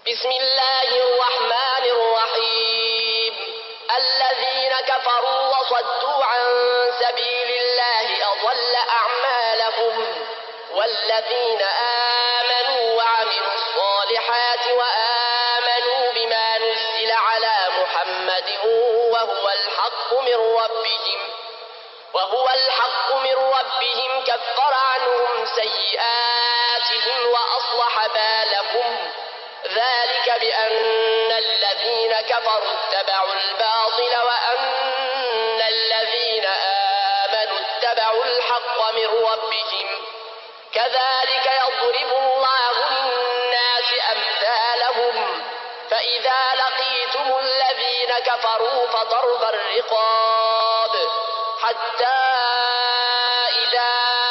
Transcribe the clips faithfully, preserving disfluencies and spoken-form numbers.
بسم الله الرحمن الرحيم الذين كفروا وصدوا عن سبيل الله أضل أعمالهم والذين آمنوا وعملوا الصالحات وآمنوا بما نزل على محمد وهو الحق من ربهم وهو الحق من ربهم كفر عنهم سيئاتهم وأصلح بالهم ذلك بأن الذين كفروا اتبعوا الباطل وأن الذين آمنوا اتبعوا الحق من ربهم كذلك يضرب الله للناس أمثالهم فإذا لقيتم الذين كفروا فضرب الرقاب حتى إذا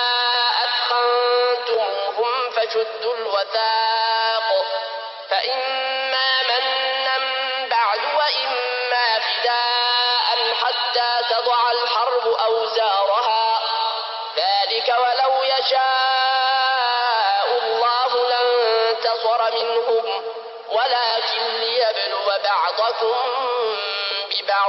أثخنتموهم فشدوا الوثاق فإما منا بعد وإما فداء حتى تضع الحرب أوزارها ذلك ولو يشاء الله لانتصر منهم ولكن ليبلو بعضكم ببعض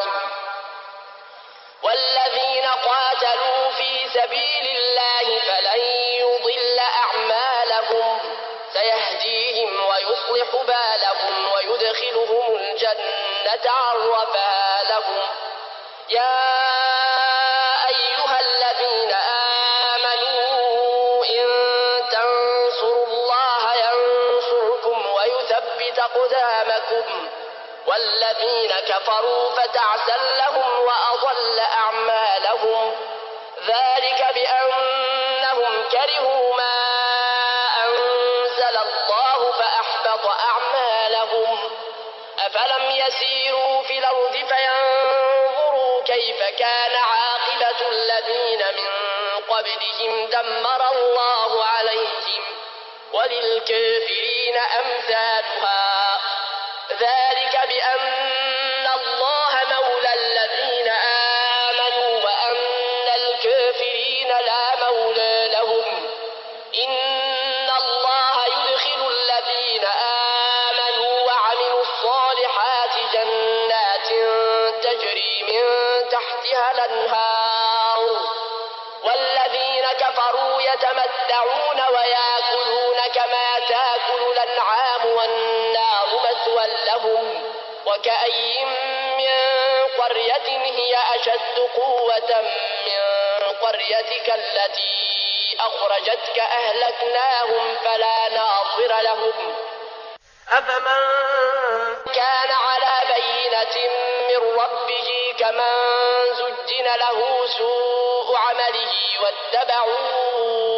والذين قاتلوا في سبيل الله فلن يضل أعمالهم سيهديهم ويصلح بالهم ويدخلهم الجنة عرفها لهم يا أيها الذين آمنوا إن تنصروا الله ينصركم ويثبت أقدامكم والذين كفروا فتعسا لهم وأضل أعمالهم ذلك بأنهم كرهوا ما أنزل الله فأحبط أعمالهم أفلم يسيروا في الأرض فينظروا كيف كان عاقبة الذين من قبلهم دمر الله عليهم وللكافرين أمثالها ذلك بأن الله مولى الذين آمنوا وأن الكافرين لا مولى لهم إن الله يدخل الذين آمنوا وعملوا الصالحات جنات تجري من تحتها الأنهار والذين كفروا يتمتعون ويأكلون كما تأكل الأنعام والنار مثوى لهم وكأي من قرية هي أشد قوة من قريتك التي أخرجتك أهلكناهم فلا ناصر لهم أفمن كان على بينة من ربه كمن زجن له سوء عمله واتبعوا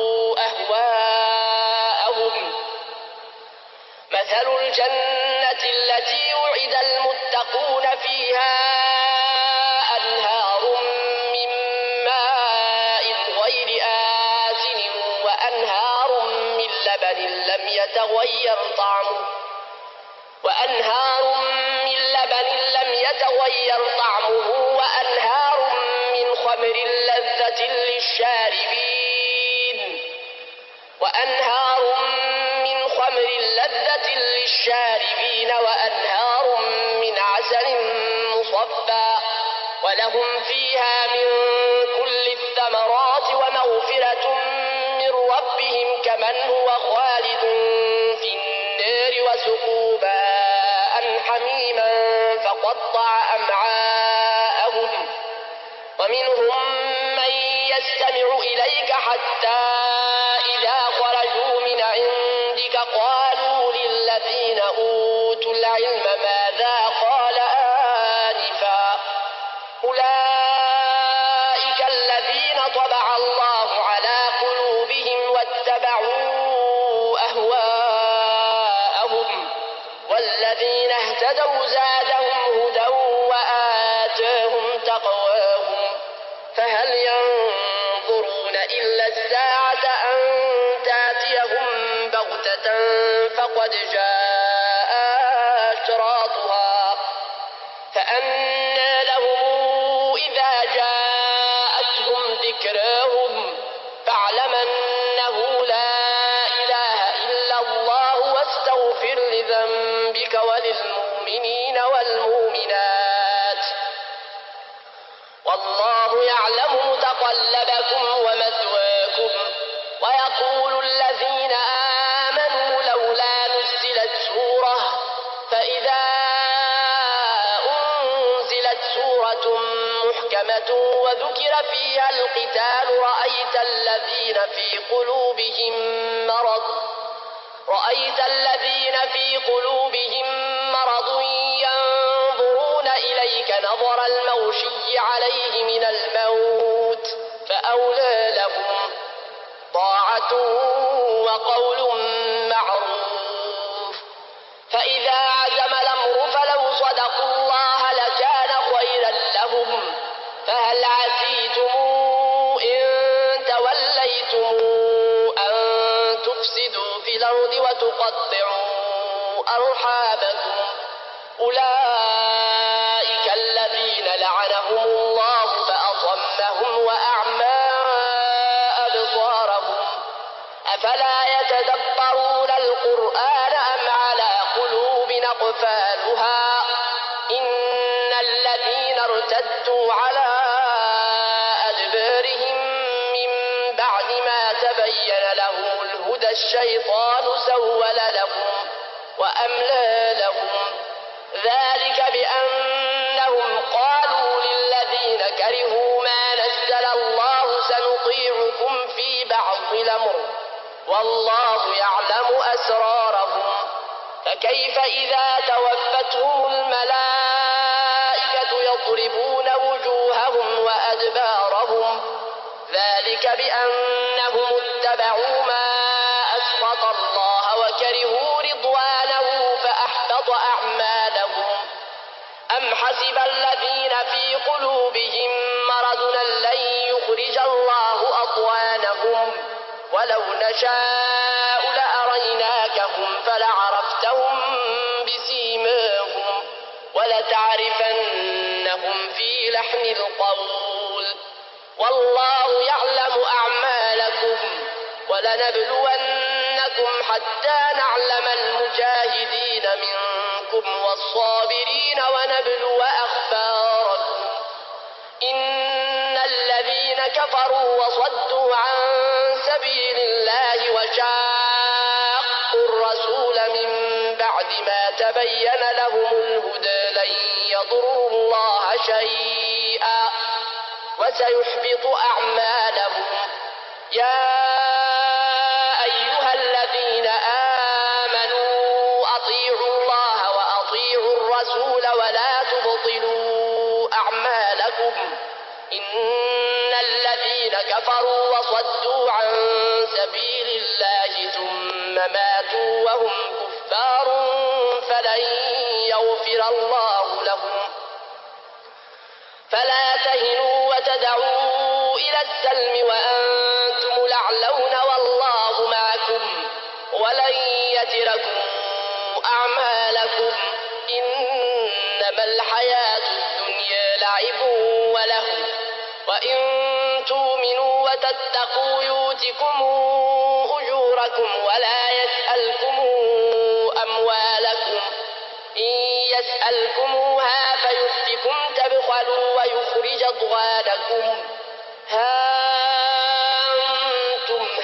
أهواءهم مثل الجنة التي وعد المتقون فيها أنهار من ماء غير آسن وأنهار من لبن لم يتغير طعمه وأنهار من لبن لم يتغير طعمه وأنهار من خمر لذة للشاربين وأنهار من خمر لذة للشاربين وأنهار من عسل مصفى ولهم فيها من كل الثمرات ومغفرة من ربهم كمن هو خالد في النار وسقوا ماء حميما فقطع أمعاءهم ومنهم من يستمع إليك حتى إذا خرجوا من عندك قالوا للذين أوتوا العلم ماذا قال آنفا أولئك الذين طبع الله على قلوبهم واتبعوا أهواءهم والذين اهتدوا زادهم هدى وآتاهم تقواهم فهل ينظرون إلا الساعة أن تأتيهم بغتة فقد جاء أشراطها فأنى لهم إذا جاءتهم ذكراهم فاعلم أنه لا إله إلا الله واستغفر لذنبك بك وللمؤمنين والمؤمنات والله يعلم متقلبكم ومثواكم ويقول الذين آمنوا لولا نزلت سورة فإذا أنزلت سورة محكمة وذكر فيها القتال رأيت الذين في قلوبهم مرض رأيت الذين في قلوبهم مرض ينظرون إليك نظر المغشي عليه من الموت فأولى لهم طاعة وقول معروف فإذا عزم الأمر فلو صدقوا الله لكان خيرا لهم فهل عسيتم إن توليتم أن تفسدوا في الأرض وتقطعوا أرحامكم أولئك الذين لعنهم الله فأصمهم وأعمى أبصارهم أفلا يتدبرون القرآن أم على قلوب أقفالها إن الذين ارتدوا على أدبارهم من بعد ما تبين لهم الهدى الشيطان سول لهم وأملى لهم ذلك بأنهم قالوا للذين كرهوا ما نزل الله سنطيعكم في بعض الأمر والله يعلم أسرارهم فكيف إذا توفتهم الملائكة يضربون وجوههم وأدبارهم ذلك بأنهم اتبعوا ما أسخط الله وكرهوا رضوانه فأحبط أعمالهم أم حسب الذين في قلوبهم مرض لن يخرج الله أضوانهم ولو نشاء لأريناكهم فلعرفتهم بسيماهم ولتعرفنهم في لحن القول والله يعلم أعمالكم ولنبلونكم حتى نعلم المجاهدين منكم والصابرين ونبلو أخباركم إن الذين كفروا وصدوا عن سبيل الله وشاقوا الرسول من بعد ما تبين لهم الهدى لن يضروا الله شيئا وسيحبط أعمالهم يا أيها الذين آمنوا أطيعوا الله وأطيعوا الرسول ولا تبطلوا أعمالكم إن الذين كفروا وصدوا عن سبيل الله ثم ماتوا وهم كفار فلن يغفر الله لهم فلا تهنوا وتدعوا إلى السلم وأنتم الأعلون والله معكم ولن يتركم أعمالكم إنما الحياة الدنيا لعب ولهو وإن تؤمنوا وتتقوا يؤتكم أجوركم ولا يسألكم أموالكم إن يسألكموها فيحفكم تبخلوا ويخرج أضغانكم ها أنتم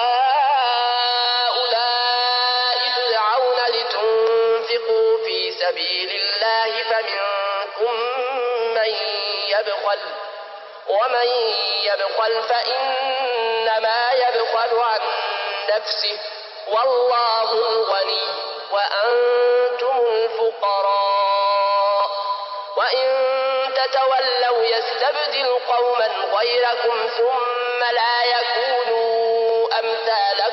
هؤلاء تدعون لتنفقوا في سبيل الله فمنكم من يبخل ومن يبخل فإنما يبخل عن نفسه والله الغني وأنتم الفقراء وإن تتولوا يستبدل قوما غيركم ثم لا يكونوا أمثالكم